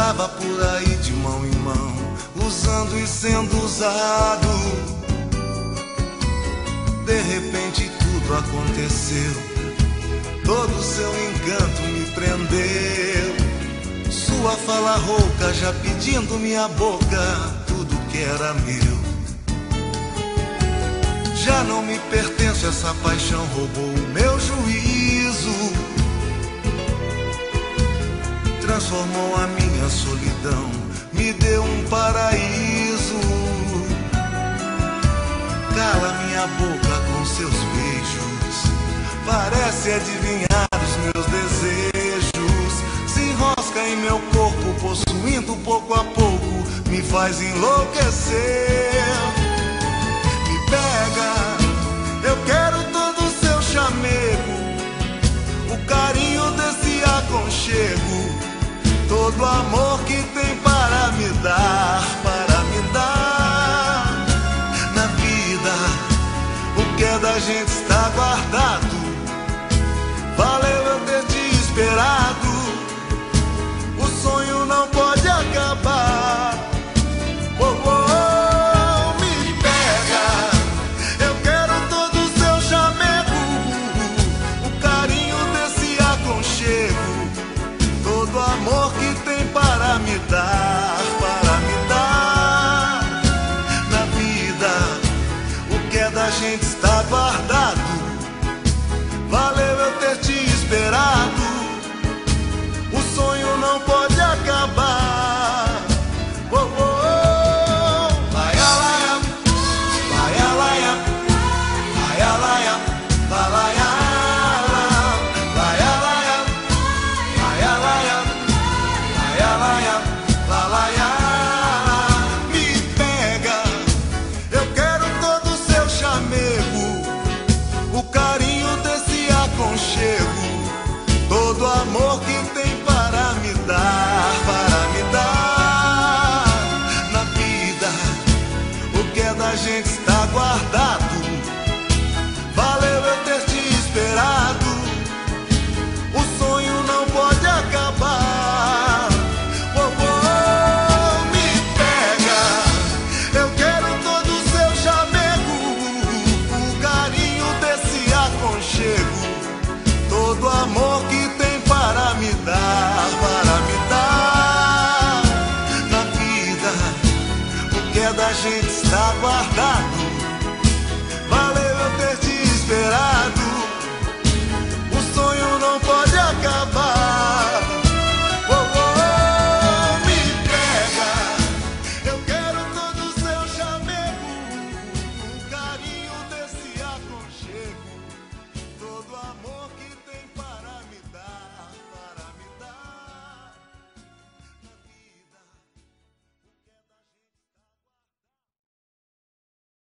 andava por aí de mão em mão, usando e sendo usado. De repente tudo aconteceu, todo seu encanto me prendeu. Sua fala rouca já pedindo minha boca, tudo que era meu. Já não me pertence, essa paixão roubou o meu juízo, transformou a minha solidão, me deu um paraíso. Cala minha boca com seus beijos, parece adivinhar os meus desejos. Se enrosca em meu corpo, possuindo pouco a pouco, me faz enlouquecer. Me pega, eu quero todo o seu chamego, o carinho desse aconchego, todo o amor que tem para me dar, para me dar. Na vida, o que é da gente está guardado. Valeu eu ter te esperado, o sonho não pode acabar. Oh, oh, oh, me pega, eu quero todo o seu chamego, o carinho desse aconchego, todo amor que tem para me dar, para me dar. Na vida, o que é da gente está guardado. Valeu eu ter te esperado, o sonho não pode acabar. Oh, oh, oh. Laia, laia, laia, laia, laia, laia, laia, laia, laia, laia, laia, laia, laia, laia, laia. Me pega, eu quero todo o seu chamego, o carinho desse aconchego, todo amor que tem para me dar, para me dar. Na vida, o que é da gente está guardado. Valeu eu ter te esperado, o sonho não pode acabar. Oh, oh, oh, me pega, eu quero todo o seu chamego, o carinho desse aconchego, todo amor que tem para me dar, para me dar. Na vida, o que é da gente está guardado.